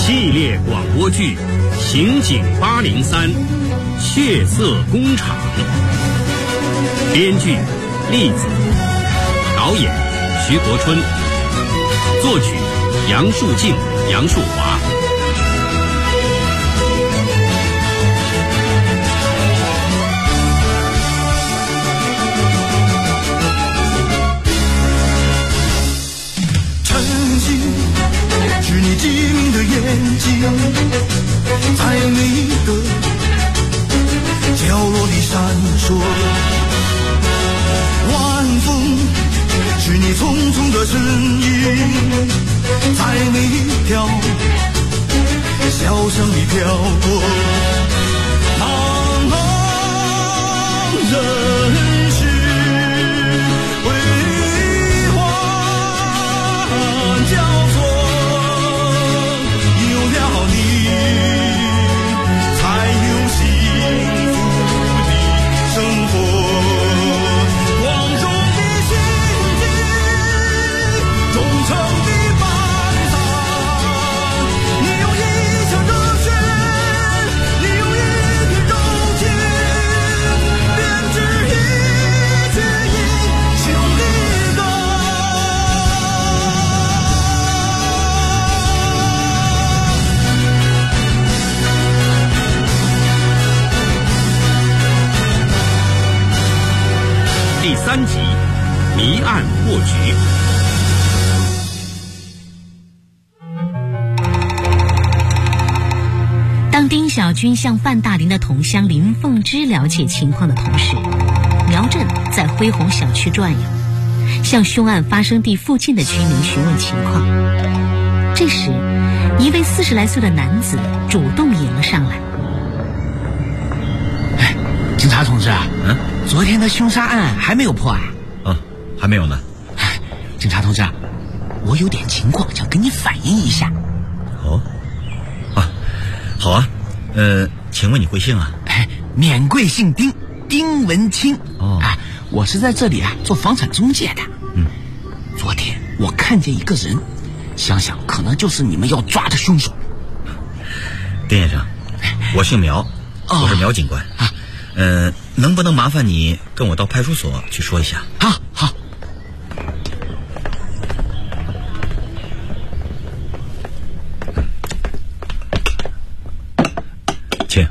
系列广播剧《刑警803血色工厂》，编剧栗子，导演徐国春，作曲杨树静、杨树华。 是你机灵的眼睛，在每一个角落里闪烁。晚风是你匆匆的身影，在每一条小巷里飘过。茫茫人世辉煌交错。 第3集，谜案破局。 当丁小军向范大林的同乡林凤芝了解情况的同时，苗振在恢宏小区转悠，向凶案发生地附近的居民询问情况。这时，一位40来岁的男子主动迎了上来。 警察同志啊，昨天的凶杀案还没有破啊？ 还没有呢。 警察同志啊，我有点情况想跟你反映一下。 好啊，请问你贵姓啊？ 免贵姓丁，丁文清。我是在这里做房产中介的。昨天我看见一个人，想想可能就是你们要抓的凶手。 丁先生，我姓苗，我是苗警官。能不能麻烦你跟我到派出所去说一下？ 好。 请。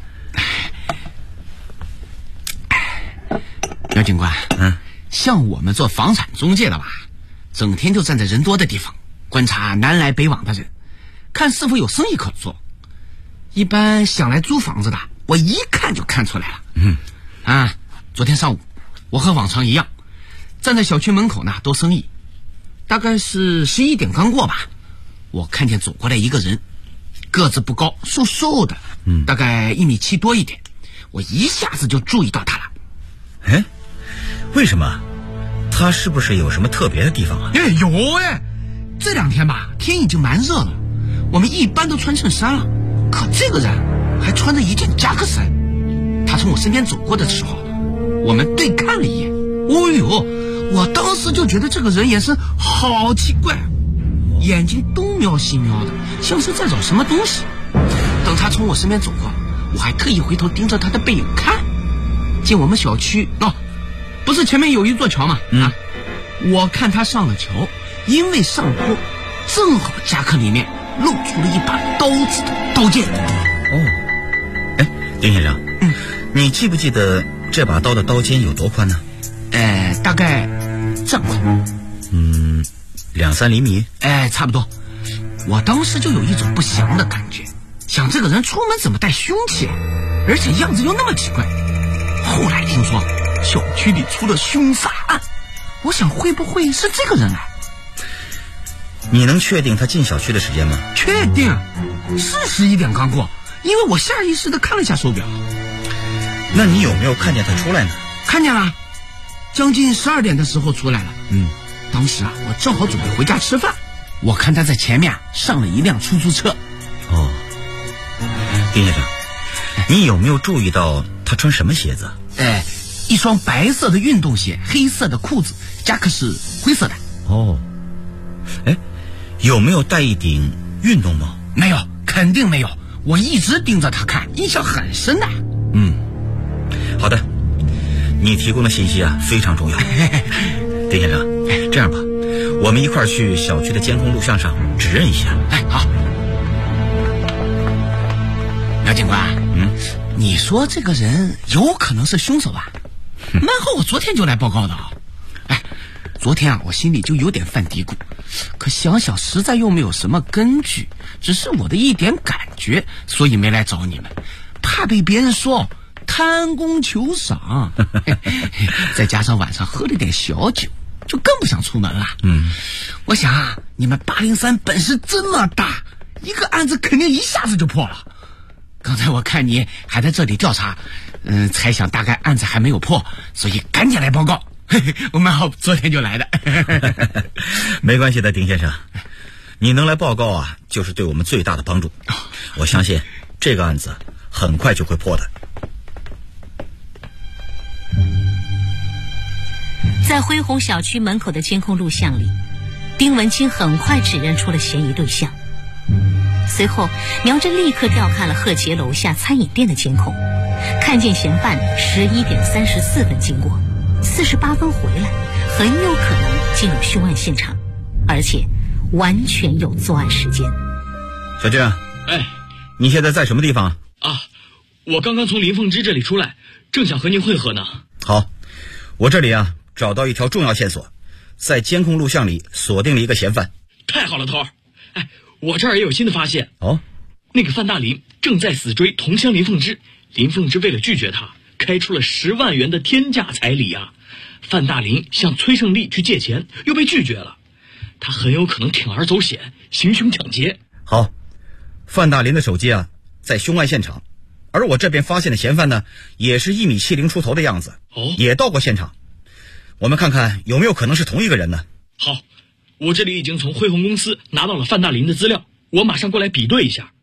苗警官，像我们做房产中介的吧，整天就站在人多的地方，观察南来北往的人，看是否有生意可做。一般想来租房子的，我一看就看出来了。昨天上午我和往常一样，站在小区门口呢兜生意，大概是11点刚过吧，我看见走过来一个人，个子不高，瘦瘦的，大概1.7米多一点，我一下子就注意到他了。 为什么？他是不是有什么特别的地方啊？ 有这2天吧，天已经蛮热了，我们一般都穿衬衫了，可这个人还穿着一件夹克衫。他从我身边走过的时候，我们对看了一眼。我当时就觉得这个人眼神好奇怪，眼睛东瞄西瞄的，像是在找什么东西。等他从我身边走过，我还特意回头盯着他的背影看。进我们小区不是前面有一座桥吗？我看他上了桥，因为上坡，正好夹克里面露出了一把刀子的刀剑。 丁先生，你记不记得这把刀的刀尖有多宽呢？ 大概这样宽。 2-3厘米？ 差不多。我当时就有一种不祥的感觉，想这个人出门怎么带凶器，而且样子又那么奇怪。后来听说小区里出了凶杀案，我想会不会是这个人来？ 你能确定他进小区的时间吗？ 确定，是11点刚过，因为我下意识地看了一下手表。 那你有没有看见他出来呢？ 看见了，将近12点的时候出来了。当时我正好准备回家吃饭，我看他在前面上了一辆出租车。 丁先生，你有没有注意到他穿什么鞋子？ 一双白色的运动鞋，黑色的裤子，夹克是灰色的。 有没有戴一顶运动帽？ 没有， 肯定没有，我一直盯着他看，印象很深的。 好的，你提供的信息啊非常重要。丁先生，这样吧，我们一块儿去小区的监控录像上指认一下。 好。苗警官，你说这个人有可能是凶手吧？蛮好，我昨天就来报告的啊。昨天啊，我心里就有点犯嘀咕，可想想实在又没有什么根据，只是我的一点感觉，所以没来找你们，怕被别人说贪功求赏。再加上晚上喝了点小酒，就更不想出门了。我想啊，你们803本事这么大，一个案子肯定一下子就破了。刚才我看你还在这里调查，猜想大概案子还没有破，所以赶紧来报告。我蛮好，昨天就来的。 没关系的，丁先生，你能来报告啊，就是对我们最大的帮助。我相信这个案子很快就会破的。 在恢宏小区门口的监控录像里，丁文清很快指认出了嫌疑对象。随后，苗振立刻调看了贺杰楼下餐饮店的监控，看见嫌犯11点34分经过，48分回来，很有可能进入凶案现场，而且完全有作案时间。 小俊，你现在在什么地方啊？我刚刚从林凤芝这里出来，正想和您会合呢。 好，我这里啊找到一条重要线索，在监控录像里锁定了一个嫌犯。 太好了，头儿！我这儿也有新的发现。那个范大林正在死追同乡林凤芝，林凤芝为了拒绝他，开出了10万元的天价彩礼啊！范大林向崔胜利去借钱，又被拒绝了，他很有可能铤而走险，行凶抢劫。 好，范大林的手机啊在凶案现场，而我这边发现的嫌犯呢，也是1.70米出头的样子，也到过现场。我们看看有没有可能是同一个人呢？ 好，我这里已经从恢宏公司拿到了范大林的资料，我马上过来比对一下。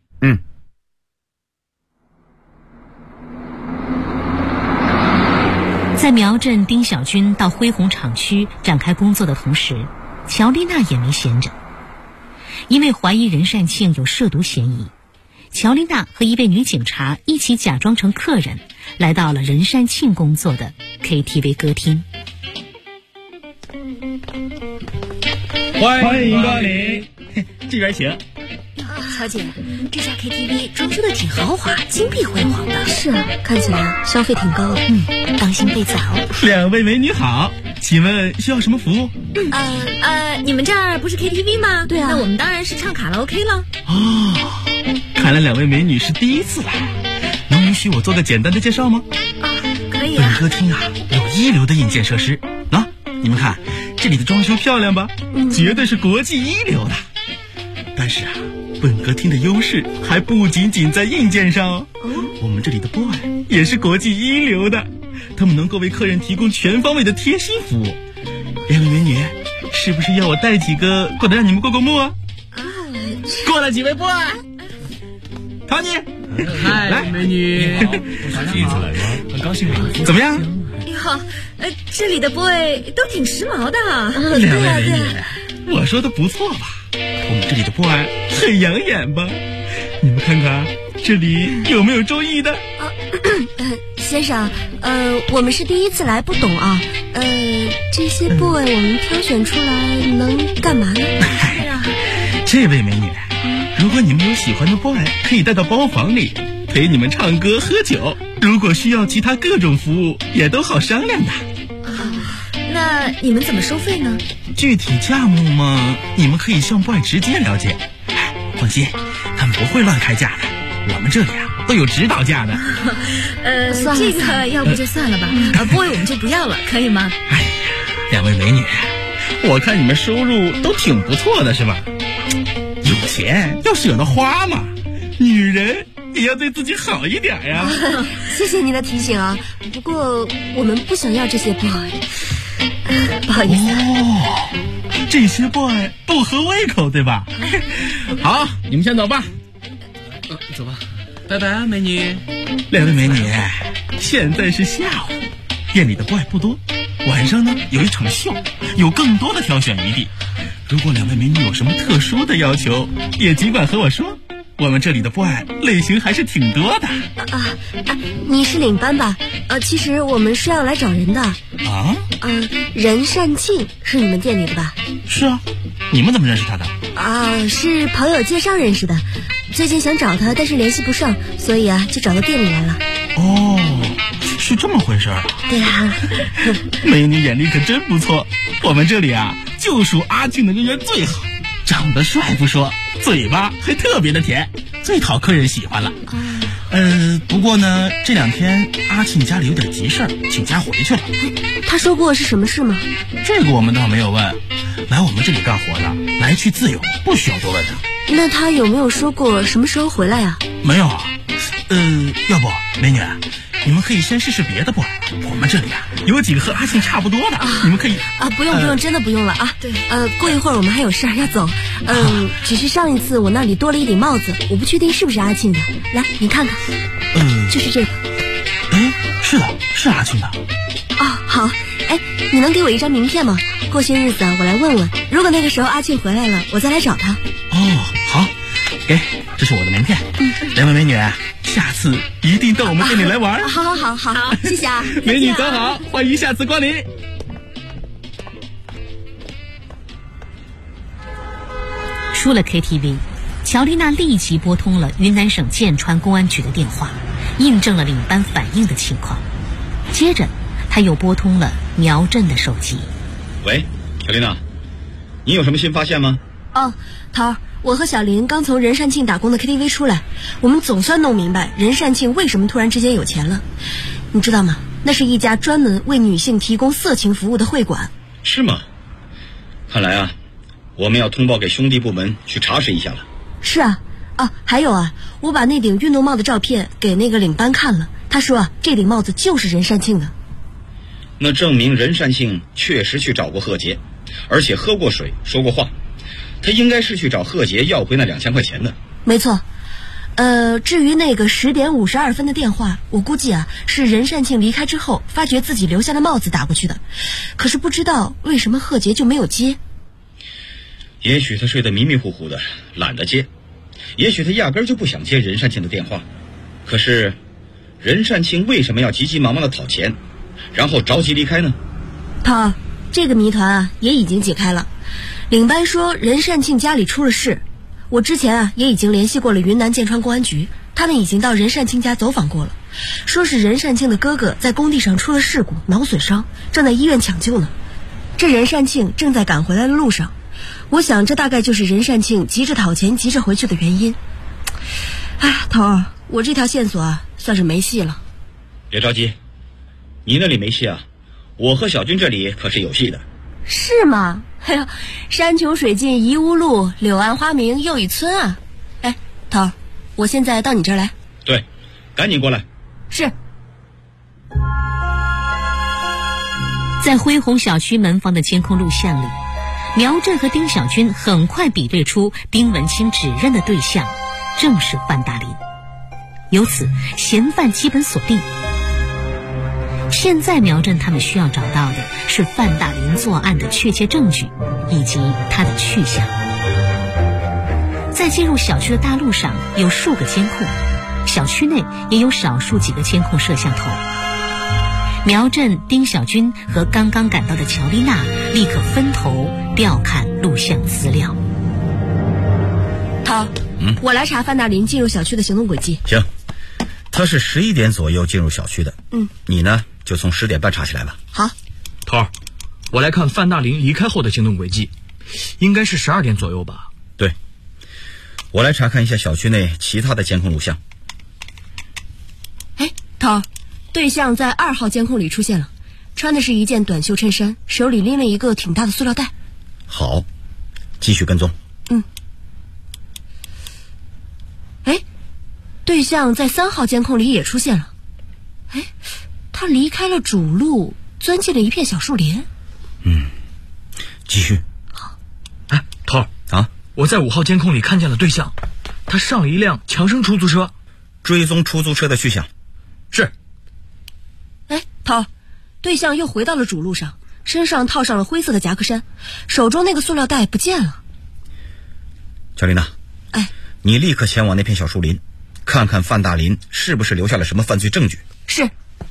在苗振、丁小军到恢宏厂区展开工作的同时，乔丽娜也没闲着。因为怀疑任善庆有涉毒嫌疑，乔丽娜和一位女警察一起假装成客人，来到了任善庆工作的 KTV 歌厅。 欢迎光临，这边请。 乔姐，这家 KTV 装修的挺豪华，金碧辉煌的。 是啊，看起来消费挺高。 当心被砸哦。 两位美女好，请问需要什么服务？ 你们这儿不是 KTV 吗？ 对啊， 那我们当然是唱卡拉 OK 了。 看来两位美女是第一次来，能允许我做个简单的介绍吗？ 可以啊。 本歌厅啊有一流的硬件设施啊，你们看这里的装修漂亮吧？绝对是国际一流的。但是啊，本歌厅的优势还不仅仅在硬件上哦。我们这里的 boy 也是国际一流的，他们能够为客人提供全方位的贴心服务。两位美女，是不是要我带几个过来让你们过过目啊？过来几位 boy， 陶妮，来，美女，第一次来吗？很高兴怎么样？ 哟，这里的 boy 都挺时髦的。 两位美女，我说的不错吧？我们这里的 boy 很养眼吧？你们看看这里有没有中意的？ 先生，我们是第一次来，不懂啊。这些 boy 我们挑选出来能干嘛呢？ 这位美女，如果你们有喜欢的 boy， 可以带到包房里陪你们唱歌喝酒。如果需要其他各种服务，也都好商量的。 那你们怎么收费呢？ 具体价目嘛，你们可以向 boy 直接了解。放心，他们不会乱开价的，我们这里啊都有指导价的。 这个要不就算了吧，boy 我们就不要了，可以吗？ 哎呀，两位美女，我看你们收入都挺不错的是吧？有钱要舍得花嘛，女人也要对自己好一点呀。 谢谢您的提醒啊，不过我们不想要这些 boy。不好意思。 这些 boy 不合胃口对吧？好，你们先走吧。走吧，拜拜啊，美女。两位美女，现在是下午，店里的 boy 不多，晚上呢有一场秀，有更多的挑选余地。如果两位美女有什么特殊的要求，也尽管和我说， 我们这里的 boy 类型还是挺多的。 你是领班吧？其实我们是要来找人的。 啊？ 任善庆是你们店里的吧？ 是啊，你们怎么认识他的？ 是朋友介绍认识的，最近想找他，但是联系不上，所以就找到店里来了。 哦，是这么回事啊？ 对啊。 美女眼力可真不错，我们这里就属阿庆的人缘最好，长得帅不说，嘴巴还特别的甜，最讨客人喜欢了。不过呢，这2天阿庆家里有点急事儿，请假回去了。 他说过是什么事吗？ 这个我们倒没有问，来我们这里干活的，来去自由，不需要多问的。 那他有没有说过什么时候回来啊？ 没有啊。要不美女，你们可以先试试别的 boy， 我们这里有几个和阿庆差不多的，你们可以不用，真的不用了啊。对，过一会儿我们还有事要走。只是上一次我那里多了一顶帽子，我不确定是不是阿庆的。来，你看看。就是这个。 是的，是阿庆的。 好。你能给我一张名片吗？过些日子我来问问，如果那个时候阿庆回来了，我再来找他。 好，给，这是我的名片。两位美女，下次一定到我们店里来玩。 好，谢谢啊。 美女早好，欢迎下次光临。 出了 KTV， 乔丽娜立即拨通了云南省建川公安局的电话，印证了领班反映的情况。接着他又拨通了苗振的手机。 喂，乔丽娜，你有什么新发现吗？ 涛儿，我和小林刚从任善庆打工的 KTV 出来，我们总算弄明白任善庆为什么突然之间有钱了。你知道吗？那是一家专门为女性提供色情服务的会馆。 是吗？看来我们要通报给兄弟部门去查实一下了。 是啊，还有我把那顶运动帽的照片给那个领班看了，他说这顶帽子就是任善庆的。 那证明任善庆确实去找过贺杰，而且喝过水，说过话。他应该是去找贺杰要回那2000块钱的。 没错。至于那个10点52分的电话，我估计是任善庆离开之后发觉自己留下的帽子打过去的，可是不知道为什么贺杰就没有接。 也许他睡得迷迷糊糊的，懒得接，也许他压根就不想接任善庆的电话。可是任善庆为什么要急急忙忙的讨钱，然后着急离开呢？ 涛，这个谜团也已经解开了。领班说任善庆家里出了事，我之前也已经联系过了云南建川公安局，他们已经到任善庆家走访过了，说是任善庆的哥哥在工地上出了事故，脑损伤，正在医院抢救呢。这任善庆正在赶回来的路上，我想这大概就是任善庆急着讨钱急着回去的原因。头儿，我这条线索算是没戏了。 别着急，你那里没戏我和小军这里可是有戏的。 是吗？山穷水尽疑无路，柳暗花明又一村头儿，我现在到你这儿来。 对，赶紧过来。 是。 在恢宏小区门房的监控录像里，苗振和丁小军很快比对出丁文清指认的对象正是范大林，由此嫌犯基本锁定。现在苗振他们需要找到的是范大林作案的确切证据以及他的去向。在进入小区的大路上有数个监控，小区内也有少数几个监控摄像头。苗振、丁小军和刚刚赶到的乔丽娜立刻分头调看录像资料。 涛，我来查范大林进入小区的行动轨迹。 行，他是11点左右进入小区的。你呢就从10点半查起来吧。 好。 头儿，我来看范大林离开后的行动轨迹，应该是12点左右吧。 对，我来查看一下小区内其他的监控录像。 头儿，对象在2号监控里出现了，穿的是一件短袖衬衫，手里拎了一个挺大的塑料袋。 好，继续跟踪。 对象在3号监控里也出现了。他离开了主路，钻进了一片小树林。 继续。 好。 头儿我在5号监控里看见了对象，他上了一辆强生出租车。 追踪出租车的去向。 是。 头儿，对象又回到了主路上，身上套上了灰色的夹克衫，手中那个塑料袋不见了。 乔丽娜， 你立刻前往那片小树林，看看范大林是不是留下了什么犯罪证据。 是。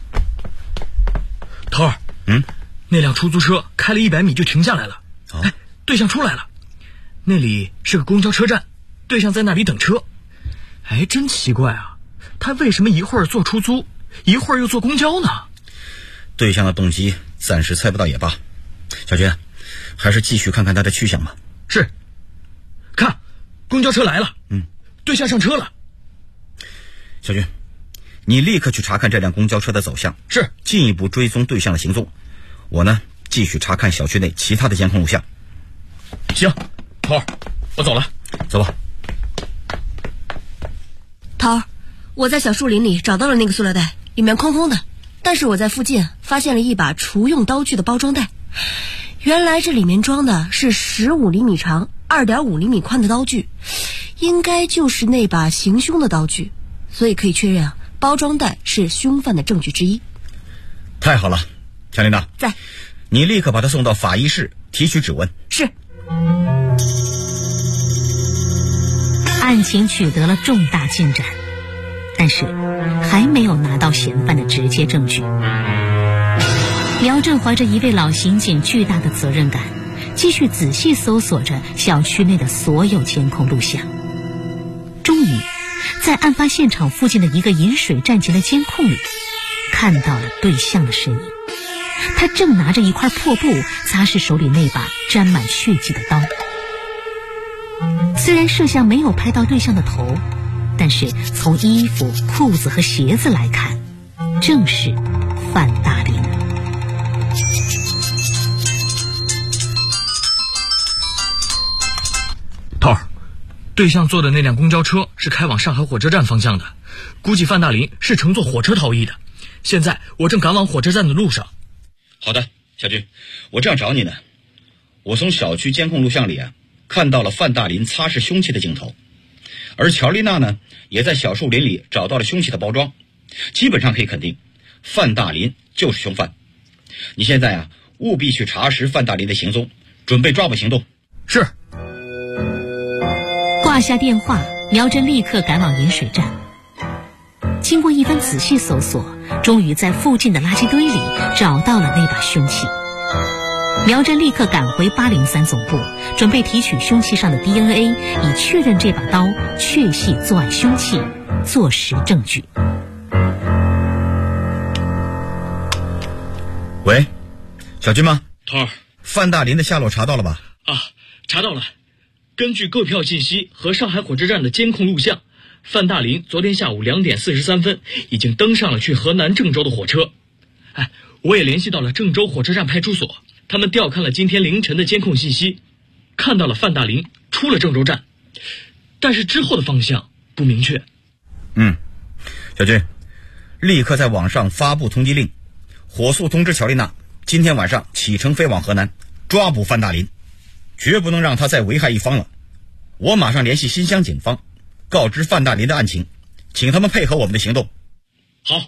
头儿，那辆出租车开了100米就停下来了。哎，对象出来了，那里是个公交车站，对象在那里等车。哎，真奇怪啊，他为什么一会儿坐出租，一会儿又坐公交呢？ 对象的动机暂时猜不到也罢，小军，还是继续看看他的去向吧。 是。看，公交车来了，对象上车了。 小军，你立刻去查看这辆公交车的走向， 是， 进一步追踪对象的行踪。我呢，继续查看小区内其他的监控录像。 行，头儿，我走了。 走吧。 头儿，我在小树林里找到了那个塑料袋，里面空空的，但是我在附近发现了一把厨用刀具的包装袋。原来这里面装的是15厘米长、2.5厘米宽的刀具，应该就是那把行凶的刀具，所以可以确认啊，包装袋是凶犯的证据之一。 太好了，乔琳娜， 在。 你立刻把他送到法医室提取指纹。 是。 案情取得了重大进展，但是还没有拿到嫌犯的直接证据。苗振怀着一位老刑警巨大的责任感，继续仔细搜索着小区内的所有监控录像。终于在案发现场附近的一个饮水站前的监控里看到了对象的身影，他正拿着一块破布擦拭手里那把沾满血迹的刀。虽然摄像没有拍到对象的头，但是从衣服、裤子和鞋子来看，正是范大林。 头儿，对象坐的那辆公交车是开往上海火车站方向的，估计范大林是乘坐火车逃逸的。现在我正赶往火车站的路上。 好的，小军，我正要找你呢。我从小区监控录像里看到了范大林擦拭凶器的镜头，而乔丽娜呢，也在小树林里找到了凶器的包装，基本上可以肯定，范大林就是凶犯。你现在务必去查实范大林的行踪，准备抓捕行动。 是。 挂下电话，苗振立刻赶往饮水站。经过一番仔细搜索，终于在附近的垃圾堆里找到了那把凶器。苗振立刻赶回803总部，准备提取凶器上的 DNA， 以确认这把刀确系作案凶器，坐实证据。 喂，小军吗？ 头儿， 范大林的下落查到了吧？ 查到了。根据购票信息和上海火车站的监控录像，范大林昨天下午2点43分已经登上了去河南郑州的火车。我也联系到了郑州火车站派出所，他们调看了今天凌晨的监控信息，看到了范大林出了郑州站，但是之后的方向不明确。 小军，立刻在网上发布通缉令，火速通知乔丽娜，今天晚上启程飞往河南，抓捕范大林，绝不能让他再危害一方了。我马上联系新乡警方，告知范大林的案情，请他们配合我们的行动。 好。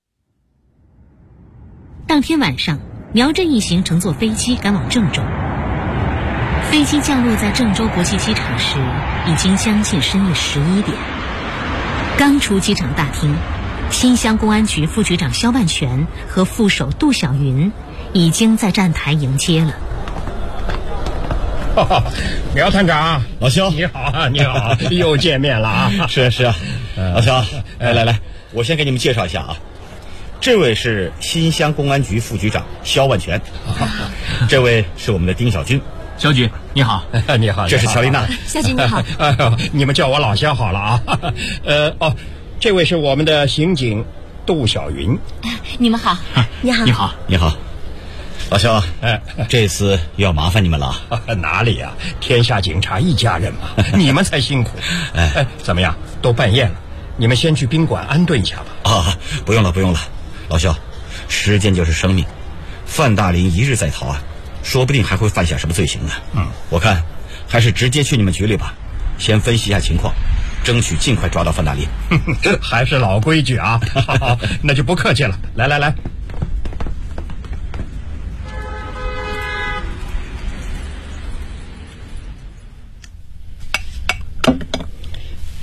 当天晚上，苗振一行乘坐飞机赶往郑州。飞机降落在郑州国际机场时，已经将近深夜11点。刚出机场大厅，新乡公安局副局长肖万全和副手杜小云已经在站台迎接了。 苗探长， 老肖， 你好啊，你好，又见面了啊！ 是啊，老肖，来，我先给你们介绍一下啊，这位是新乡公安局副局长肖万全，这位是我们的丁小军。 肖局你好。 你好， 这是乔丽娜。 肖局你好。 你们叫我老肖好了啊。这位是我们的刑警杜小云。 你们好。你好。 你好。 你好，老肖，这次又要麻烦你们了。 哪里啊，天下警察一家人嘛，你们才辛苦。怎么样，都半夜了，你们先去宾馆安顿一下吧。 不用了，老肖，时间就是生命，范大林一日在逃说不定还会犯下什么罪行呢。我看还是直接去你们局里吧，先分析一下情况，争取尽快抓到范大林。 还是老规矩啊。好，那就不客气了。来。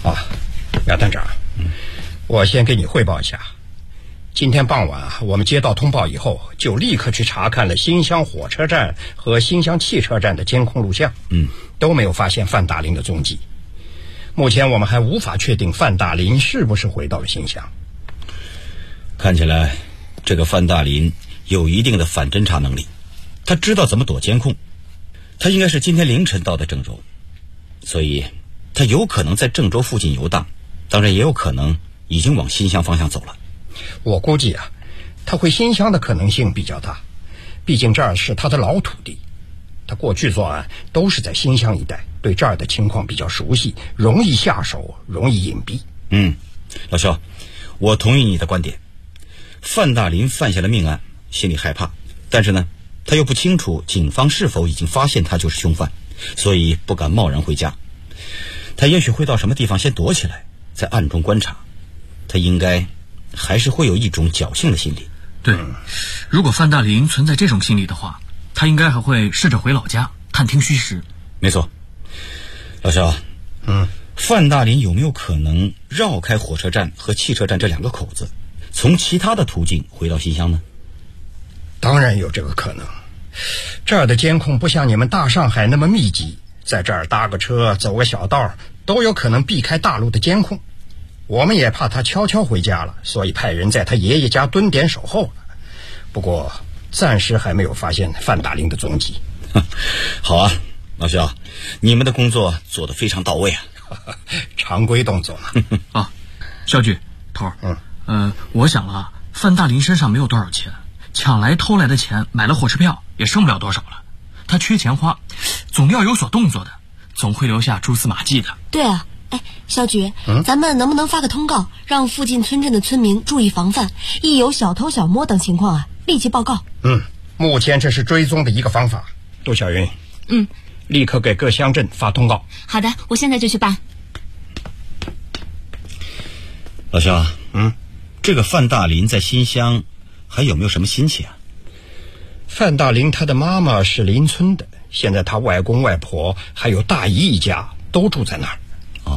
苗探长，我先给你汇报一下。今天傍晚我们接到通报以后，就立刻去查看了新乡火车站和新乡汽车站的监控录像，都没有发现范大林的踪迹。目前我们还无法确定范大林是不是回到了新乡。 看起来这个范大林有一定的反侦查能力，他知道怎么躲监控。他应该是今天凌晨到的郑州，所以他有可能在郑州附近游荡，当然也有可能已经往新乡方向走了。 我估计他回新乡的可能性比较大，毕竟这儿是他的老土地，他过去作案都是在新乡一带，对这儿的情况比较熟悉，容易下手，容易隐蔽。 老肖，我同意你的观点。范大林犯下了命案，心里害怕，但是呢，他又不清楚警方是否已经发现他就是凶犯，所以不敢贸然回家。他也许会到什么地方先躲起来，在暗中观察。他应该还是会有一种侥幸的心理。 对，如果范大林存在这种心理的话，他应该还会试着回老家探听虚实。 没错。老肖，范大林有没有可能绕开火车站和汽车站这两个口子，从其他的途径回到新乡呢？ 当然有这个可能。这儿的监控不像你们大上海那么密集，在这儿搭个车走个小道都有可能避开大陆的监控。我们也怕他悄悄回家了，所以派人在他爷爷家蹲点守候了。不过暂时还没有发现范大林的踪迹。 好啊，老肖，你们的工作做得非常到位啊。 常规动作嘛。 肖局头儿，我想了，范大林身上没有多少钱，抢来偷来的钱买了火车票也剩不了多少了。他缺钱花，总要有所动作的，总会留下蛛丝马迹的。 对啊，肖局，咱们能不能发个通告，让附近村镇的村民注意防范，一有小偷小摸等情况立即报告。 目前这是追踪的一个方法。杜小云，立刻给各乡镇发通告。 好的，我现在就去办。 老肖，这个范大林在新乡还有没有什么亲戚啊？ 范大林他的妈妈是邻村的，现在他外公外婆还有大姨一家都住在那儿。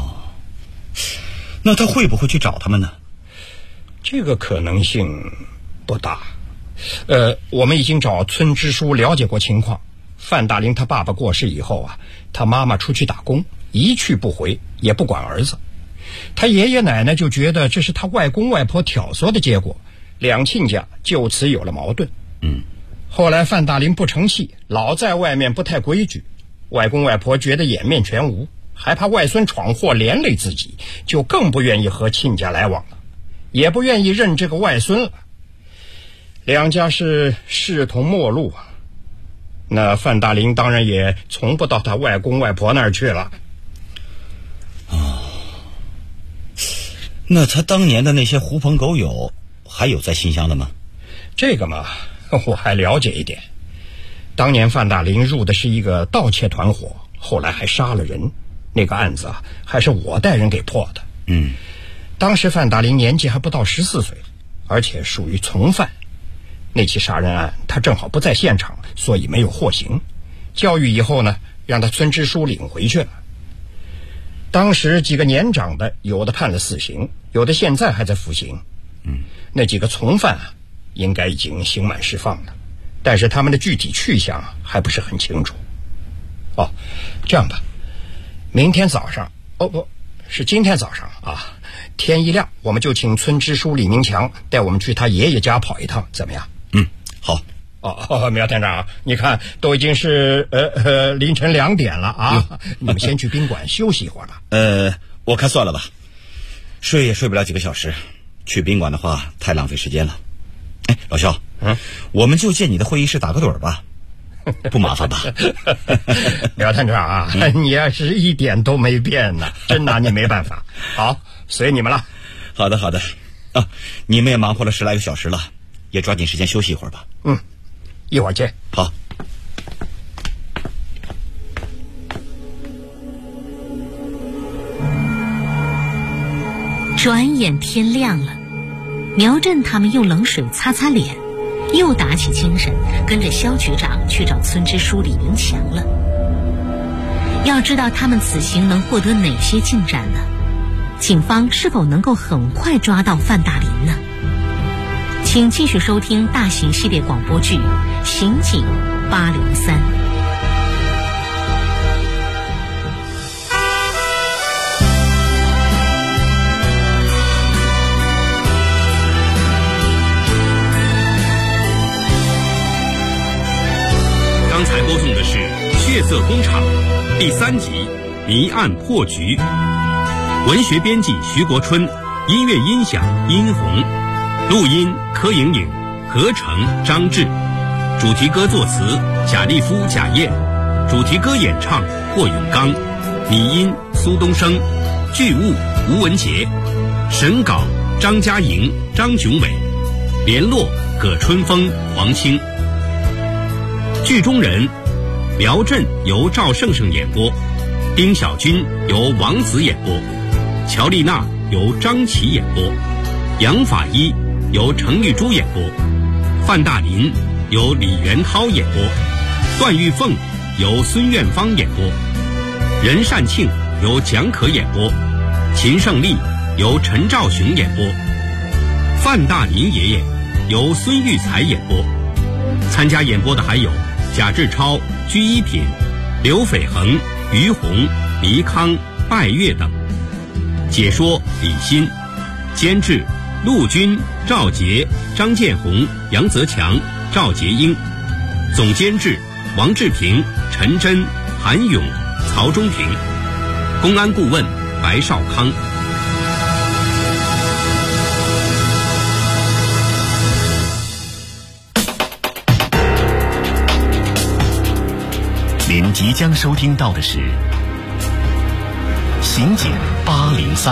那他会不会去找他们呢？ 这个可能性不大。我们已经找村支书了解过情况。范大林他爸爸过世以后他妈妈出去打工，一去不回，也不管儿子。他爷爷奶奶就觉得这是他外公外婆挑唆的结果，两亲家就此有了矛盾。后来范大林不成器，老在外面不太规矩，外公外婆觉得颜面全无，还怕外孙闯祸连累自己，就更不愿意和亲家来往了，也不愿意认这个外孙了。两家是势同陌路那范大林当然也从不到他外公外婆那儿去了。 那他当年的那些狐朋狗友还有在新乡的吗？ 这个嘛，我还了解一点。当年范大林入的是一个盗窃团伙，后来还杀了人，那个案子还是我带人给破的。当时范大林年纪还不到14岁，而且属于从犯。那起杀人案他正好不在现场，所以没有获刑。教育以后呢，让他村支书领回去了。当时几个年长的，有的判了死刑，有的现在还在服刑。那几个从犯应该已经刑满释放了，但是他们的具体去向还不是很清楚。这样吧，明天早上，不是今天早上天一亮我们就请村支书李明强带我们去他爷爷家跑一趟，怎么样？好。苗探长，你看都已经是凌晨2点了你们先去宾馆休息一会儿吧。 我看算了吧，睡也睡不了几个小时，去宾馆的话太浪费时间了。老肖，我们就借你的会议室打个盹吧，不麻烦吧？ 苗探长你要是一点都没变呢，真拿你没办法。好，随你们了。 好的你们也忙活了10来个小时了，也抓紧时间休息一会儿吧。 一会儿见。 好。 转眼天亮了，苗振他们用冷水擦擦脸，又打起精神，跟着肖局长去找村支书李明强了。要知道他们此行能获得哪些进展呢？ 警方是否能够很快抓到范大林呢？请继续收听大型系列广播剧《刑警803》。 刚才播送的是《血色工厂》第3集《谜案破局》，文学编辑徐国春，音乐音响殷红，录音柯莹莹，合成张志，主题歌作词贾立夫、贾燕，主题歌演唱霍永刚，拟音苏东升，剧务吴文杰，审稿张嘉莹、张炯伟，联络葛春风、黄清。剧中人苗震由赵胜胜演播，丁小军由王子演播，乔丽娜由张琪演播，杨法医由程玉珠演播，范大林由李元涛演播，段玉凤由孙苑芳演播，任善庆由蒋可演播，秦胜利由陈兆雄演播，范大林爷爷由孙玉才演播。参加演播的还有贾志超、居一品、刘斐恒、于红、黎康、拜月等。解说李欣，监制陆军、赵杰、张建红、杨泽强、赵杰英，总监制王志平、陈真、韩勇、曹忠平，公安顾问白少康。 您即将收听到的是《刑警803》。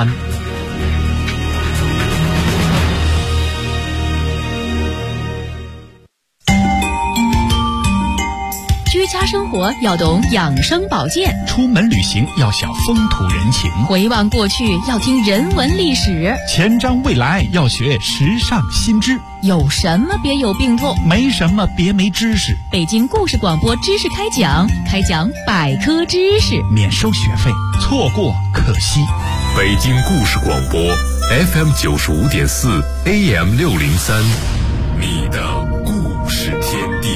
居家生活要懂养生保健， 出门旅行要晓风土人情， 回望过去要听人文历史， 前瞻未来要学时尚新知。 有什么别有病痛， 没什么别没知识。 北京故事广播知识开讲百科知识， 免收学费，错过可惜。 北京故事广播 FM 95.4 AM 603，你的故事天地。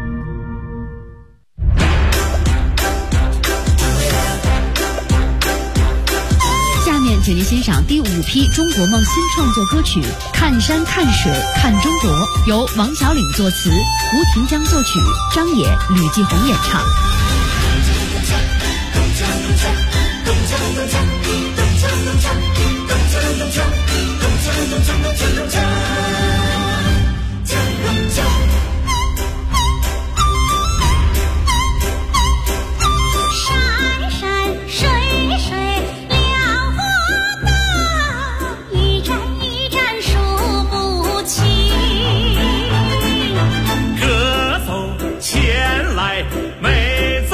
请您欣赏第5批中国梦新创作歌曲《看山看水看中国》，由王小岭作词，胡廷江作曲，张也、吕继红演唱。 前来美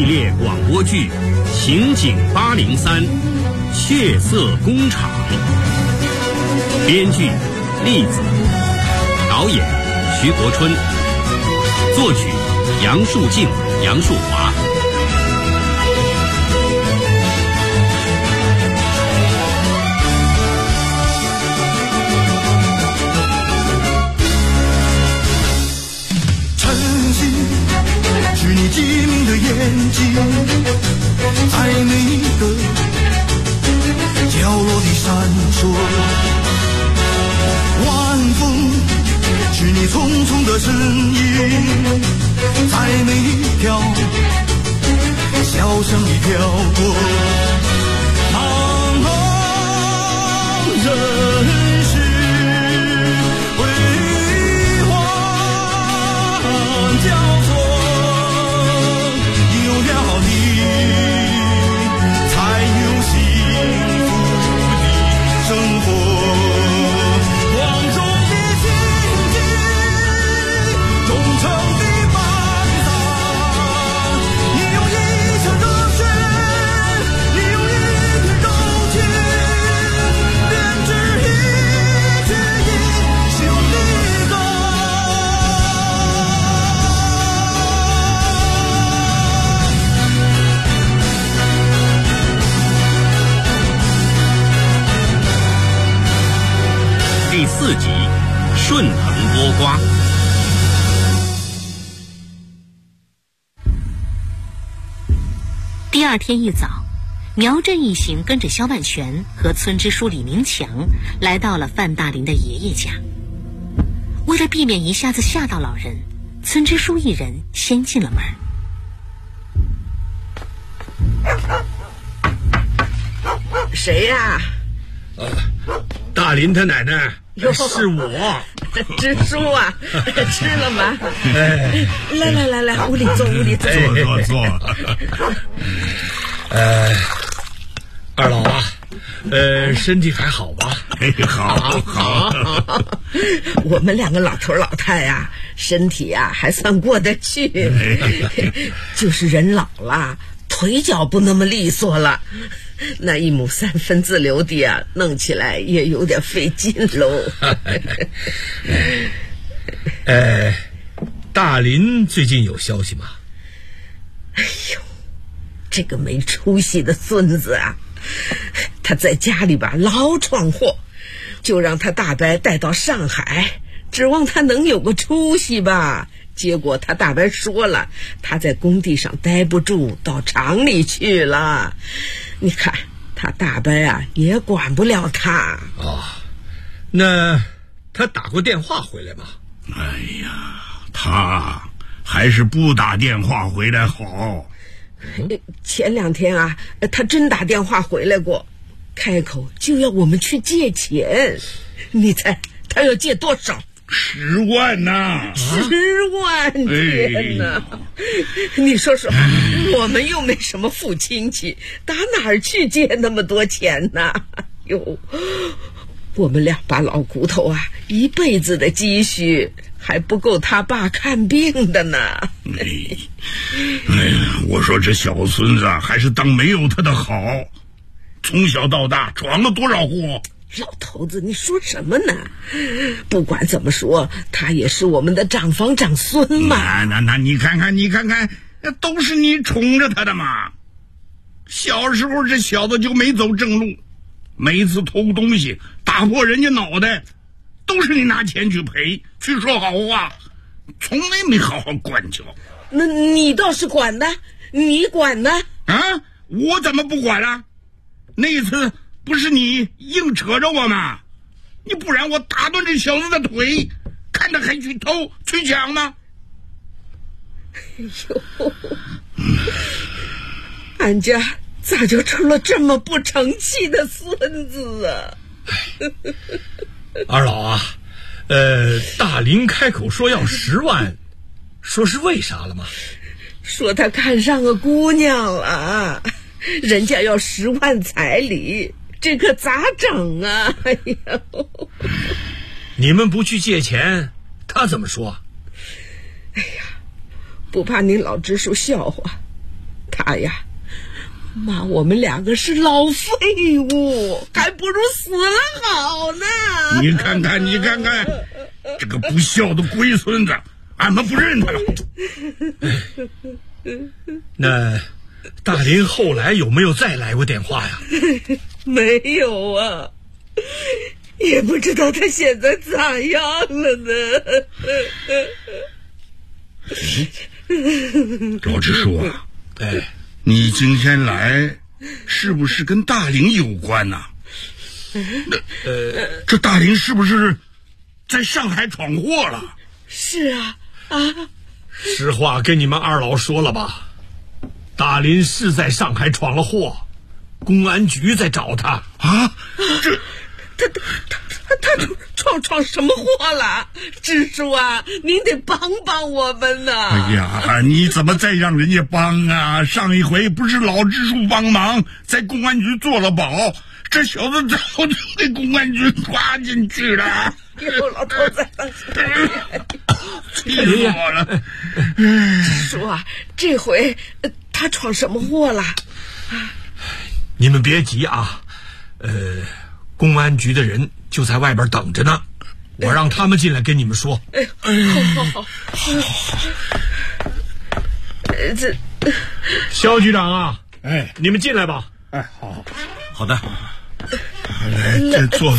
列广播剧《刑警803》血色工厂，编剧栗子，导演徐国春，作曲杨树静、杨树华。 是你机灵的眼睛，在每一个角落里闪烁。晚风是你匆匆的身影，在每一条小巷里飘过。茫茫人世辉煌交错， 第4集顺藤摸瓜。 第二天一早，苗振一行跟着肖万全和村支书李明强来到了范大林的爷爷家。为了避免一下子吓到老人，村支书一人先进了门。 谁呀？ 大林他奶奶。是我， 支书啊，吃了吗？来，屋里坐， 坐。二老啊，身体还好吧？ 好。我们2个老头老太啊，身体啊还算过得去，就是人老了，腿脚不那么利索了。那1亩3分自留地啊，弄起来也有点费劲喽。 大林最近有消息吗？ 哎呦，这个没出息的孙子啊，他在家里吧老闯祸，就让他大伯带到上海，指望他能有个出息吧。结果他大伯说了，他在工地上待不住，到厂里去了。你看他大伯啊也管不了他。 那他打过电话回来吗？ 哎呀，他还是不打电话回来好。 前2天啊，他真打电话回来过，开口就要我们去借钱。你猜他要借多少 ？10万呐 ！10万！天哪！你说说，我们又没什么富亲戚，打哪儿去借那么多钱呢？哟，我们2把老骨头啊，一辈子的积蓄还不够他爸看病的呢。 哎呀，我说这小孙子还是当没有他的好，从小到大闯了多少祸。 老头子，你说什么呢？不管怎么说，他也是我们的长房长孙嘛。 那你看看，那都是你宠着他的嘛。小时候这小子就没走正路，每次偷东西打破人家脑袋，都是你拿钱去赔，去说好话，从来没好好管教。 那你倒是管的，你管呢？ 我怎么不管了？那一次不是你硬扯着我吗？你不然我打断这小子的腿，看他还去偷去抢吗？ 哎呦，俺家咋就出了这么不成器的孙子啊？ 二老啊，大林开口说要10万，说是为啥了吗？ 说他看上个姑娘了，人家要10万彩礼，这可咋整啊？哎呀， 你们不去借钱，他怎么说？ 哎呀，不怕您老支书笑话，他他呀，骂我们两个是老废物，还不如死了好呢。 你看看，这个不孝的龟孙子，俺们不认他了。 那大林后来有没有再来过电话呀？ 没有啊，也不知道他现在咋样了呢。 老支书啊，你今天来是不是跟大林有关呢？这大林是不是在上海闯祸了？ 是啊， 实话跟你们二老说了吧，大林是在上海闯了祸，公安局在找他啊。 他闯什么祸了？支书啊，您得帮帮我们呐！ 哎呀，你怎么再让人家帮啊？上一回不是老支书帮忙，在公安局做了保，这小子早就被公安局抓进去了。 有老头在了， 气死我了！ 支书啊，这回他闯什么祸了？ 你们别急啊，公安局的人就在外边等着呢，我让他们进来跟你们说。 好。这肖局长啊，你们进来吧。 好的。 来，坐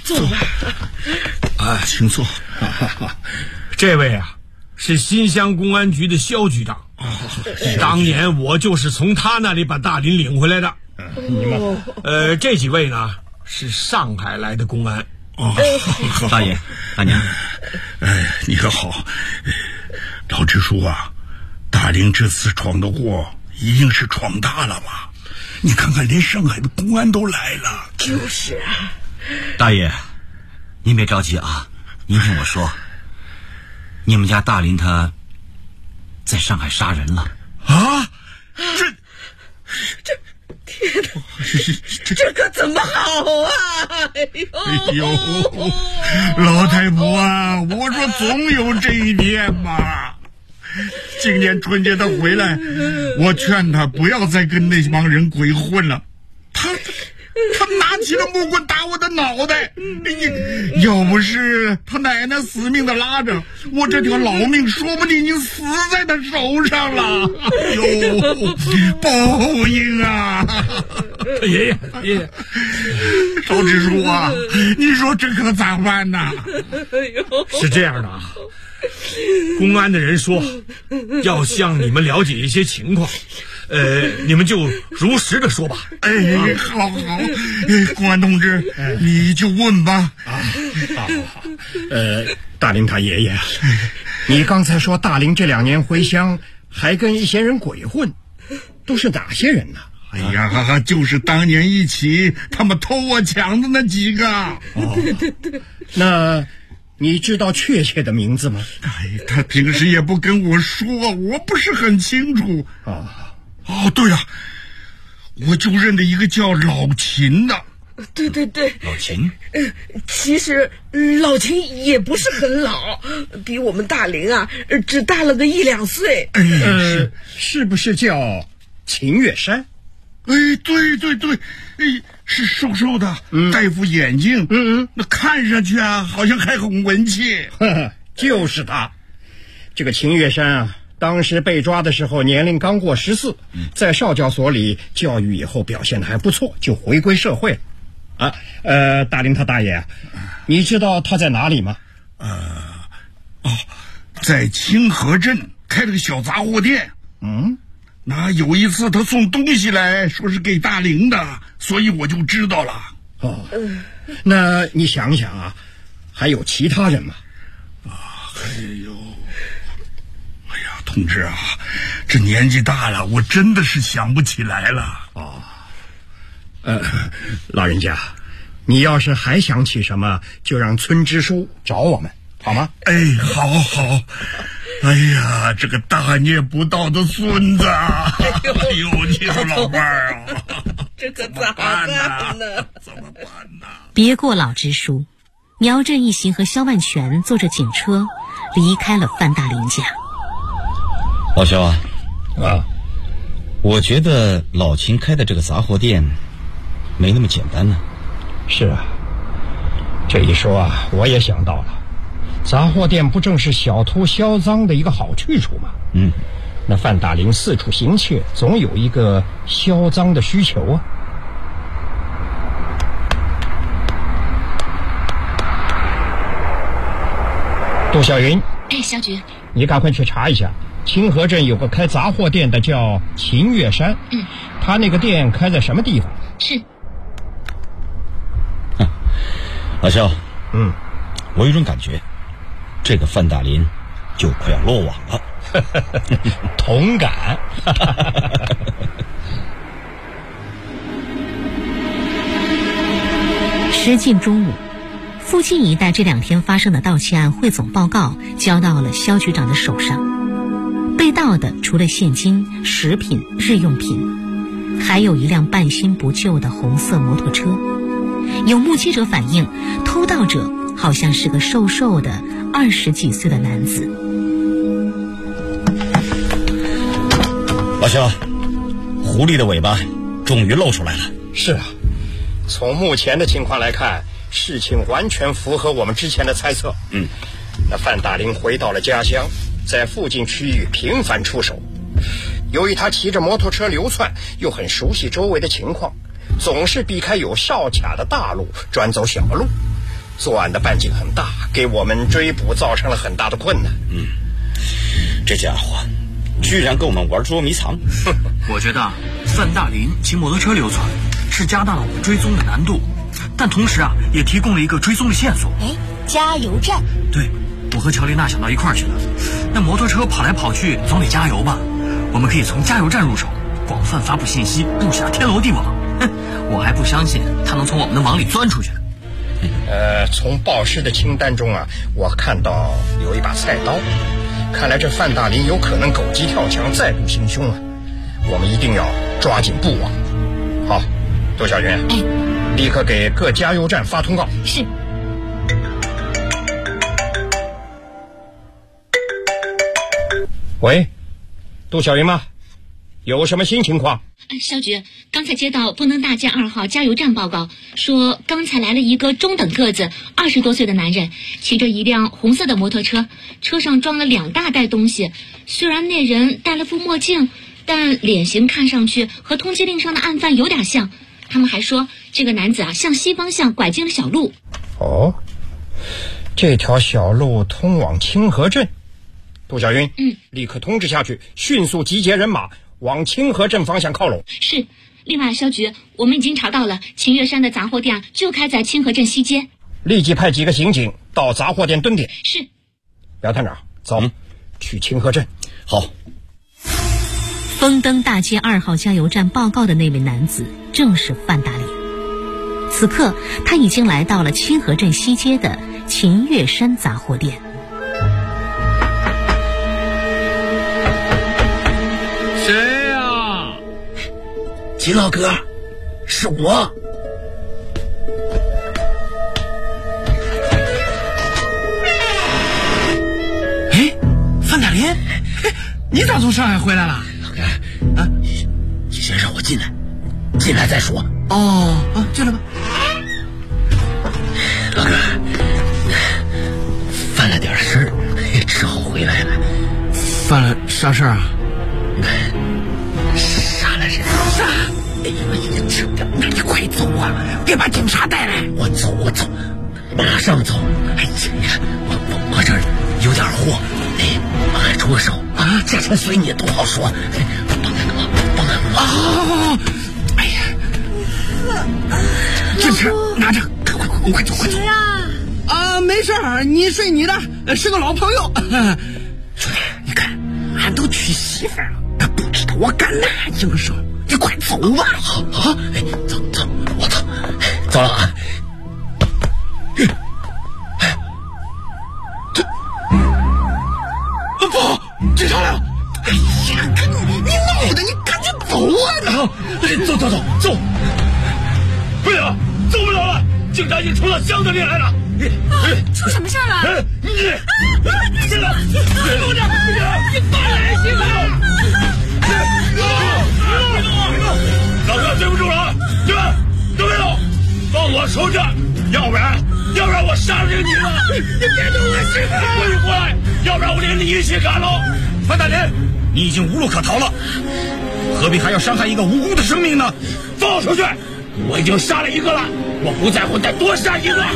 吧。 请坐。 这位啊，是新乡公安局的肖局长。当年我就是从他那里把大林领回来的。这几位呢是上海来的公安。 大爷大娘， 你好。老支书啊，大林这次闯的祸一定是闯大了吧？你看看，连上海的公安都来了。 就是啊。 大爷，您别着急啊，您听我说，你们家大林他在上海杀人了啊！ 天哪，这可怎么好啊！ 哎呦，老太婆啊，我说总有这一天嘛。今年春节他回来，我劝他不要再跟那帮人鬼混了。他拿起了木棍打我的脑袋，要不是他奶奶死命的拉着我，这条老命说不定已经死在他手上了。哎呦，报应啊！ 爷爷， 赵支书啊，你说这可咋办呢？ 是这样的啊，公安的人说要向你们了解一些情况，你们就如实的说吧。 好，公安同志，你就问吧。 好。大林他爷爷，你刚才说大林这2年回乡还跟一些人鬼混，都是哪些人呢？ 哎呀，就是当年一起他们偷我抢的那几个。 对。 那你知道确切的名字吗？ 他平时也不跟我说，我不是很清楚。对啊，我就认得一个叫老秦的。 对。 老秦？ 其实老秦也不是很老，比我们大林啊只大了个1-2岁。 是不是叫秦月山？ 对，是瘦瘦的，戴副眼镜，那看上去啊，好像还很文气。 就是他。这个秦月山啊，当时被抓的时候年龄刚过14，在少教所里教育以后表现得还不错，就回归社会了。大林他大爷啊，你知道他在哪里吗？ 在清河镇开了个小杂货店。那有一次他送东西来说是给大林的，所以我就知道了。 那你想想啊，还有其他人吗？ 同志啊，这年纪大了，我真的是想不起来了。 老人家，你要是还想起什么，就让村支书找我们，好吗？ 好。哎呀，这个大逆不道的孙子啊！你说老伴儿啊， 这可咋办呢？ 怎么办呢？ 别过老支书，苗振一行和肖万全坐着警车离开了范大林家。 老肖啊， 我觉得老秦开的这个杂货店没那么简单呢。 是啊，这一说啊，我也想到了，杂货店不正是小偷销赃的一个好去处吗？那范大林四处行窃，总有一个销赃的需求啊。杜小云， 小菊， 你赶快去查一下，清河镇有个开杂货店的叫秦月山，他那个店开在什么地方？ 是。 老肖，我有种感觉，这个范大林就快要落网了。 同感。 时近中午，附近一带这2天发生的盗窃案汇总报告交到了肖局长的手上。被盗的除了现金、食品、日用品，还有一辆半新不旧的红色摩托车。有目击者反映，偷盗者好像是个瘦瘦的20几岁的男子。 老肖，狐狸的尾巴终于露出来了。 是啊，从目前的情况来看，事情完全符合我们之前的猜测。那范大林回到了家乡，在附近区域频繁出手。由于他骑着摩托车流窜，又很熟悉周围的情况，总是避开有哨卡的大路，专走小路。作案的半径很大，给我们追捕造成了很大的困难。 这家伙居然跟我们玩捉迷藏。 我觉得范大林骑摩托车流窜是加大了我们追踪的难度，但同时也提供了一个追踪的线索。 加油站。 对，我和乔丽娜想到一块儿去了。那摩托车跑来跑去，总得加油吧？我们可以从加油站入手，广泛发布信息，布下天罗地网。我还不相信他能从我们的网里钻出去。 从报失的清单中我看到有一把菜刀，看来这范大林有可能狗急跳墙，再度行凶啊！我们一定要抓紧布网。好，杜小云，立刻给各加油站发通告。 是。 喂，杜小云吗？有什么新情况？ 肖局，刚才接到丰登大街2号加油站报告，说刚才来了一个中等个子20多岁的男人，骑着一辆红色的摩托车，车上装了2大袋东西。虽然那人戴了副墨镜，但脸型看上去和通缉令上的案犯有点像。他们还说这个男子向西方向拐进了小路。 这条小路通往清河镇。杜小云，立刻通知下去，迅速集结人马往清河镇方向靠拢。 是。另外，肖局，我们已经查到了秦月山的杂货店就开在清河镇西街。 立即派几个刑警到杂货店蹲点。 是。 姚探长，走，去清河镇。 好。 丰登大街2号加油站报告的那位男子正是范大林。此刻，他已经来到了清河镇西街的秦月山杂货店。 谁呀？ 秦老哥，是我。 范大林，你咋从上海回来了？ 老哥，你先让我进来，进来再说。 进来吧。 老哥，犯了点事儿，只好回来了。 犯了啥事儿啊？ 杀了人。杀？哎呦，这那你快走啊！别把警察带来。我走，马上走。哎呀，我这儿有点货，还出个手啊，价钱随你，都好说。帮我。好。哎呀，这事拿着，快走。 谁呀？没事儿，你睡你的，是个老朋友。 兄弟，你看，俺都娶媳妇了，他不知道我干那营生，你快走吧。好，走，我走，走了啊。不，警察来了！哎呀，你闹的，你赶紧走啊！走！不行，走不了了，警察已经冲到乡子里来了。 出什么事了？ 这个，你放来，媳妇！ 别动我媳妇！ 滚过来，要不然我连你一起干了。 范大林，你已经无路可逃了，何必还要伤害一个无辜的生命呢？ 放出去！我已经杀了一个了，我不在乎再多杀一个。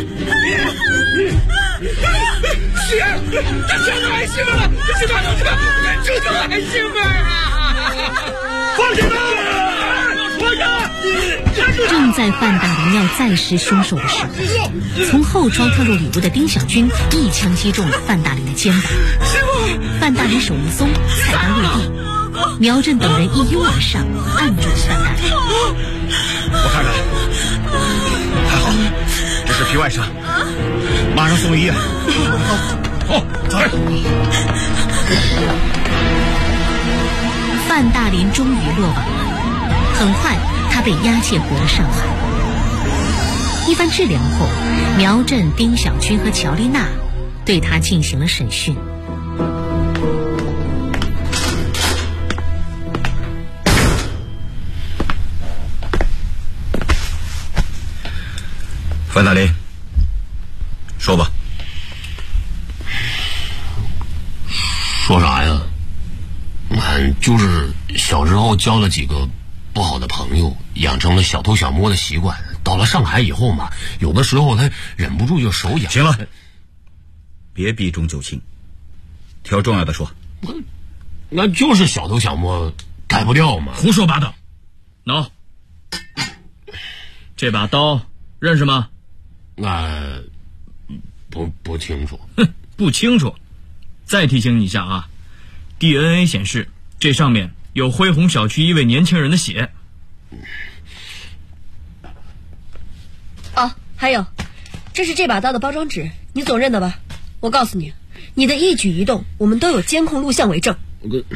是，他真的爱媳妇了，是吧？真的爱媳妇啊！放开他！放开！ 正在范大林要再识凶手的时候，从后窗跳入里屋的丁小军一枪击中了范大林的肩膀，范大林手一松，菜刀落地，苗振等人一拥而上，按住了范大林。 我看看，还好，只是皮外伤，马上送医院。好，走。 范大林终于落网了，很快他被押解回了上海。一番治疗后，苗振、丁小军和乔丽娜对他进行了审讯。 范大林，说吧。 说啥呀？俺就是小时候交了几个不好的朋友，养成了小偷小摸的习惯。到了上海以后嘛，有的时候他忍不住就手痒。 行了，别避重就轻，挑重要的说。 那就是小偷小摸，改不掉嘛。 胡说八道！喏，这把刀认识吗？ 不清楚。 哼，不清楚。再提醒你一下啊 ，DNA 显示这上面有恢宏小区一位年轻人的血。 哦，还有，这是这把刀的包装纸，你总认得吧？我告诉你，你的一举一动，我们都有监控录像为证。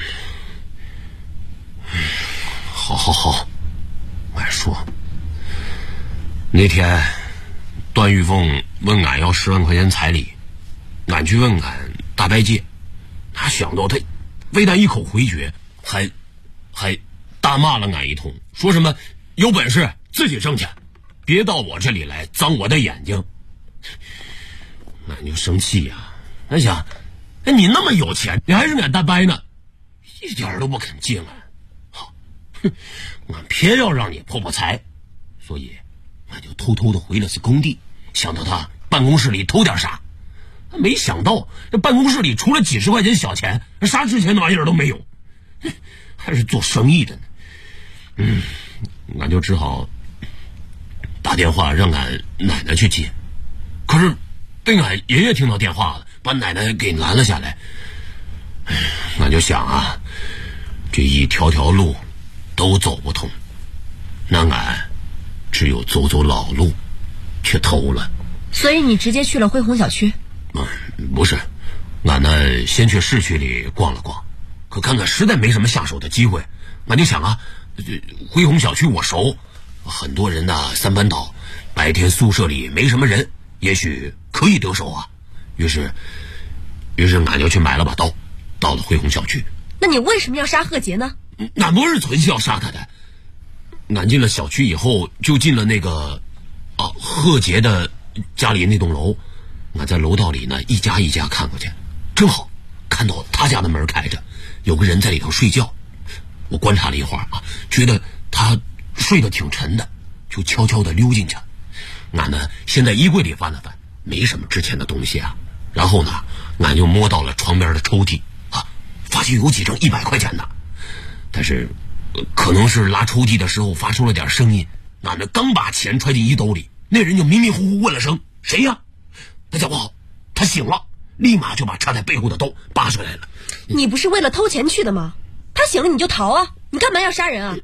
好，俺说，那天段玉凤问俺要10万块钱彩礼，俺去问俺大伯借，哪想到他非但一口回绝，还大骂了俺一通，说什么有本事自己挣钱，别到我这里来脏我的眼睛。俺就生气呀，俺想，你那么有钱，你还是俺大伯呢，一点都不肯借俺。好，俺偏要让你破财，所以俺就偷偷的回了次工地，想到他办公室里偷点啥。没想到这办公室里除了几十块钱小钱，啥值钱的玩意儿都没有，还是做生意的呢。俺就只好打电话让俺奶奶去接，可是被俺爷爷听到电话了，把奶奶给拦了下来。俺就想啊，这一条条路都走不通，那俺只有走老路，却偷了。 所以你直接去了恢宏小区？ 不是，俺呢先去市区里逛了逛，可看看实在没什么下手的机会，俺就想啊，恢宏小区我熟，很多人呢3班倒，白天宿舍里没什么人，也许可以得手啊。于是俺就去买了把刀，到了恢宏小区。 那你为什么要杀贺杰呢？ 俺不是存心要杀他的。俺进了小区以后，就进了那个贺杰的家里那栋楼。俺在楼道里呢一家一家看过去，正好看到他家的门开着，有个人在里头睡觉。我观察了一会儿啊，觉得他睡得挺沉的，就悄悄地溜进去。俺呢先在衣柜里翻了翻，没什么值钱的东西啊。然后呢俺就摸到了床边的抽屉啊，发现有几张100块钱的。但是可能是拉抽屉的时候发出了点声音，俺们刚把钱揣进衣兜里，那人就迷迷糊糊问了声谁呀？那家伙他醒了，立马就把插在背后的刀拔出来了。 你不是为了偷钱去的吗？他醒了你就逃啊，你干嘛要杀人啊？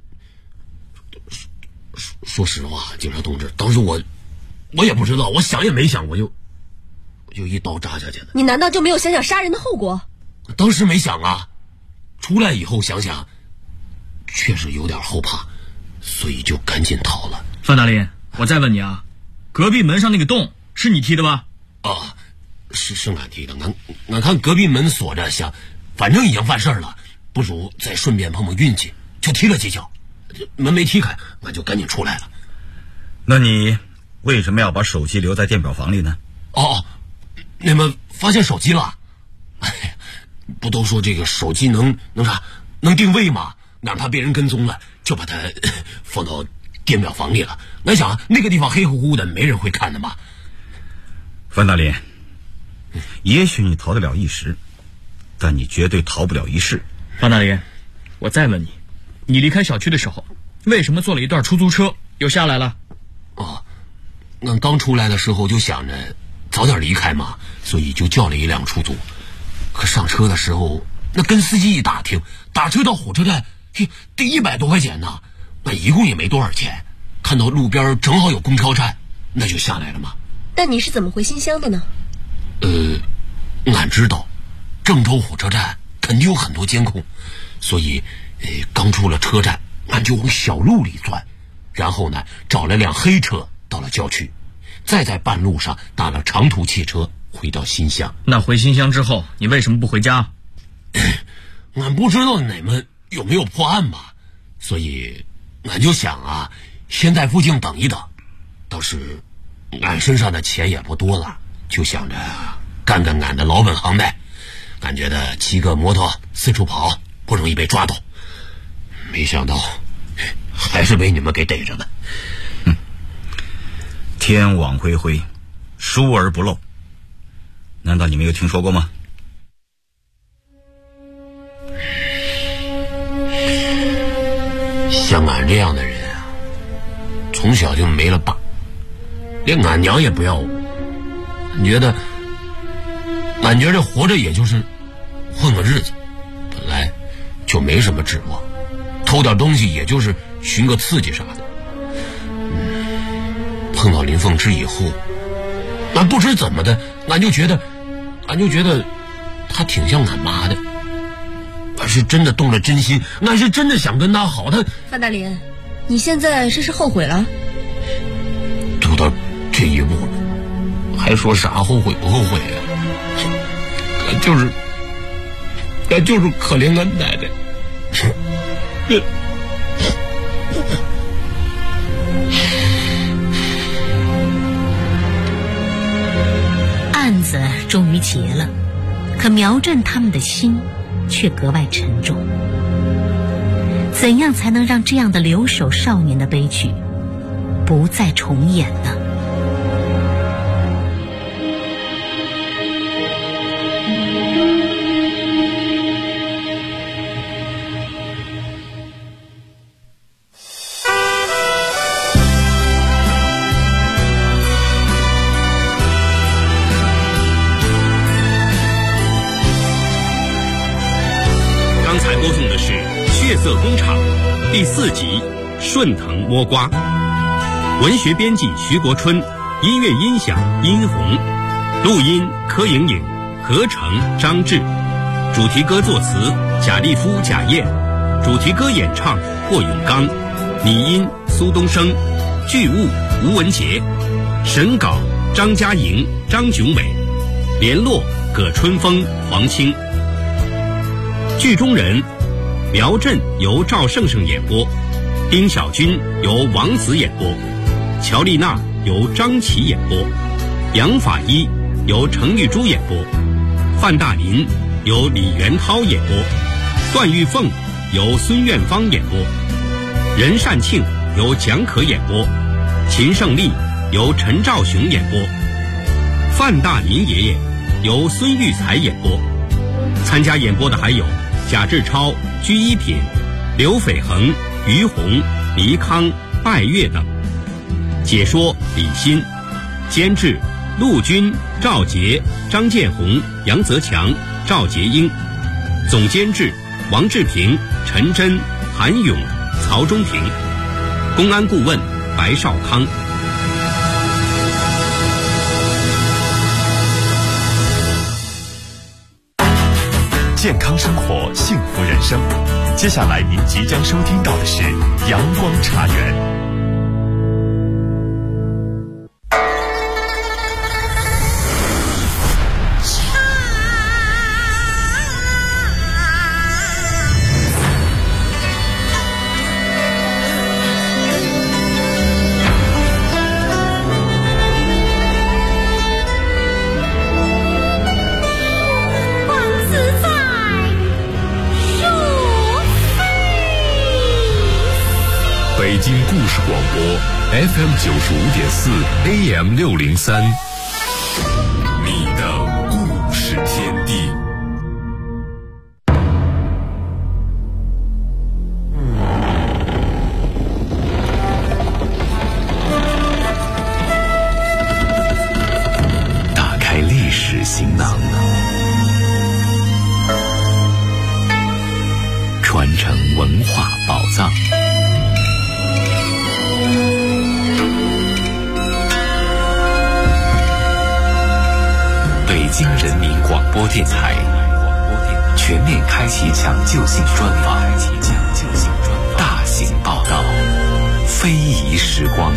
说实话，警察同志，当时我也不知道，我想也没想，我就一刀扎下去了。 你难道就没有想想杀人的后果？ 当时没想啊，出来以后想想确实有点后怕，所以就赶紧逃了。 范大林，我再问你啊，隔壁门上那个洞是你踢的吧？ 是俺踢的。俺看隔壁门锁着，想反正已经犯事了，不如再顺便碰碰运气，就踢了几脚，门没踢开，俺就赶紧出来了。 那你为什么要把手机留在电表房里呢？ 你们发现手机了？哎，不都说这个手机能啥？能定位吗？哪怕被人跟踪了，就把它放到电表房里了。我想那个地方黑乎乎的，没人会看的嘛。 范大林，也许你逃得了一时，但你绝对逃不了一世。 范大林，我再问你，你离开小区的时候，为什么坐了一段出租车又下来了？ 俺刚出来的时候就想着早点离开嘛，所以就叫了一辆出租。可上车的时候，那跟司机一打听，打车到火车站得100多块钱呢，那一共也没多少钱。看到路边正好有公交站，那就下来了嘛。 但你是怎么回新乡的呢？ 俺知道郑州火车站肯定有很多监控，所以刚出了车站，俺就往小路里钻，然后呢找了辆黑车到了郊区，再在半路上打了长途汽车回到新乡。 那回新乡之后，你为什么不回家？ 俺不知道你们有没有破案嘛，所以俺就想啊，先在附近等一等。倒是俺身上的钱也不多了，就想着干俺的老本行呗。俺觉得骑个摩托四处跑不容易被抓到，没想到还是被你们给逮着了。 天网恢恢，疏而不漏，难道你没有听说过吗？ 像俺这样的人啊，从小就没了爸，连俺娘也不要我。俺觉得活着也就是混个日子，本来就没什么指望，偷点东西也就是寻个刺激啥的。碰到林凤芝以后，俺不知怎么的，俺就觉得她挺像俺妈的。俺是真的动了真心，俺是真的想跟她好。 范大林，你现在这是后悔了？ 都到这一步了，还说啥后悔不后悔啊？俺就是可怜俺奶奶。 案子终于结了，可苗振他们的心却格外沉重。怎样才能让这样的留守少年的悲剧不再重演呢？ 血色工厂第4集顺藤摸瓜，文学编辑徐国春，音乐音响殷红，录音柯莹莹，合成张志，主题歌作词贾立夫、贾燕，主题歌演唱霍永刚，拟音苏东升，剧务吴文杰，审稿张嘉莹、张炯伟，联络葛春风、黄清。剧中人苗振由赵胜胜演播，丁小军由王子演播，乔丽娜由张琪演播，杨法医由程玉珠演播，范大林由李元涛演播，段玉凤由孙苑芳演播，任善庆由蒋可演播，秦胜利由陈兆雄演播，范大林爷爷由孙玉才演播。参加演播的还有贾志超、居一品、刘斐恒、于红、黎康、拜月等。解说李欣，监制陆军、赵杰、张建红、杨泽强、赵杰英，总监制王志平、陈真、韩勇、曹忠平，公安顾问白少康。 健康生活，幸福人生。接下来您即将收听到的是阳光茶园。 北京故事广播 FM95.4 AM603，你的故事天地。 打开历史行囊，传承文化宝藏。北京人民广播电台全面开启抢救性专访，大型报道，非遗时光。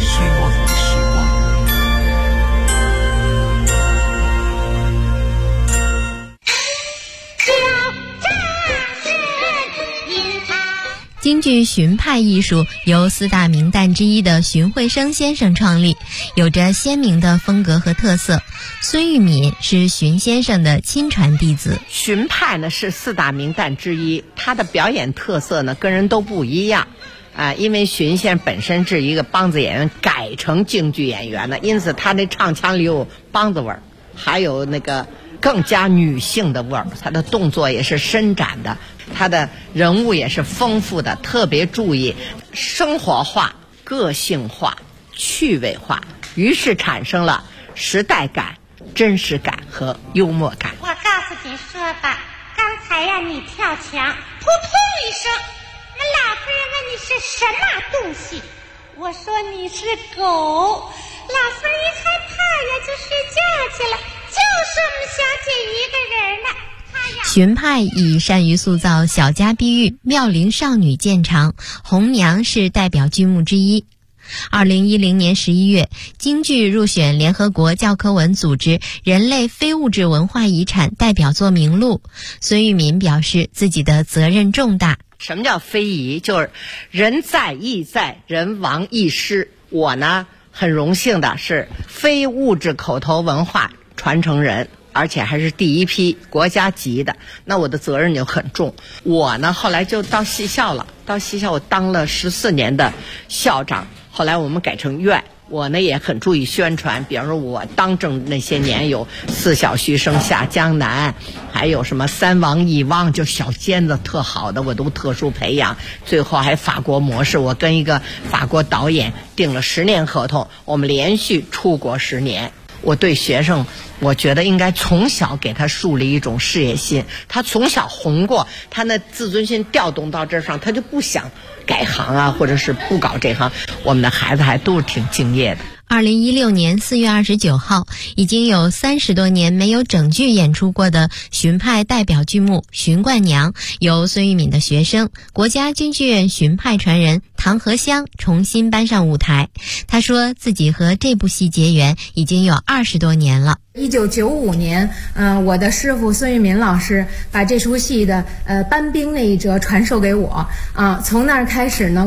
京剧荀派艺术由4大名旦之一的荀慧生先生创立，有着鲜明的风格和特色。孙玉敏是荀先生的亲传弟子。 荀派呢是4大名旦之一，他的表演特色呢跟人都不一样因为荀先生本身是一个梆子演员改成京剧演员的，因此他的唱腔里有梆子味儿，还有那个更加女性的味儿，他的动作也是伸展的，他的人物也是丰富的，特别注意生活化、个性化、趣味化，于是产生了时代感、真实感和幽默感。 我告诉你说吧，刚才呀你跳墙，扑通一声，那老夫人问你是什么东西，我说你是狗，老夫人一害怕呀就睡觉去了，就剩我们小姐一个人了。 荀派以善于塑造小家碧玉、妙龄少女见长，红娘是代表剧目之一。2010年11月，京剧入选联合国教科文组织人类非物质文化遗产代表作名录。孙玉敏表示自己的责任重大。 什么叫非遗？就是人在亦在，人亡亦失。我呢很荣幸的是非物质口头文化传承人，而且还是第一批国家级的，那我的责任就很重。我呢后来就到戏校了，到戏校我当了14年的校长，后来我们改成院，我呢也很注意宣传，比方说我当政那些年有4小须生下江南，还有什么3王1汪，就小尖子特好的我都特殊培养，最后还法国模式，我跟一个法国导演订了10年合同，我们连续出国10年。我对学生，我觉得应该从小给他树立一种事业心，他从小红过，他那自尊心调动到这上，他就不想改行或者是不搞这行。我们的孩子还都是挺敬业的。 2016年4月29号，已经有30多年没有整剧演出过的荀派代表剧目《荀冠娘》，由孙玉敏的学生、国家京剧院荀派传人唐和香重新搬上舞台。他说自己和这部戏结缘已经有20多年了。 1995年，我的师傅孙玉敏老师把这出戏的班兵那一折传授给我，从那儿开始呢。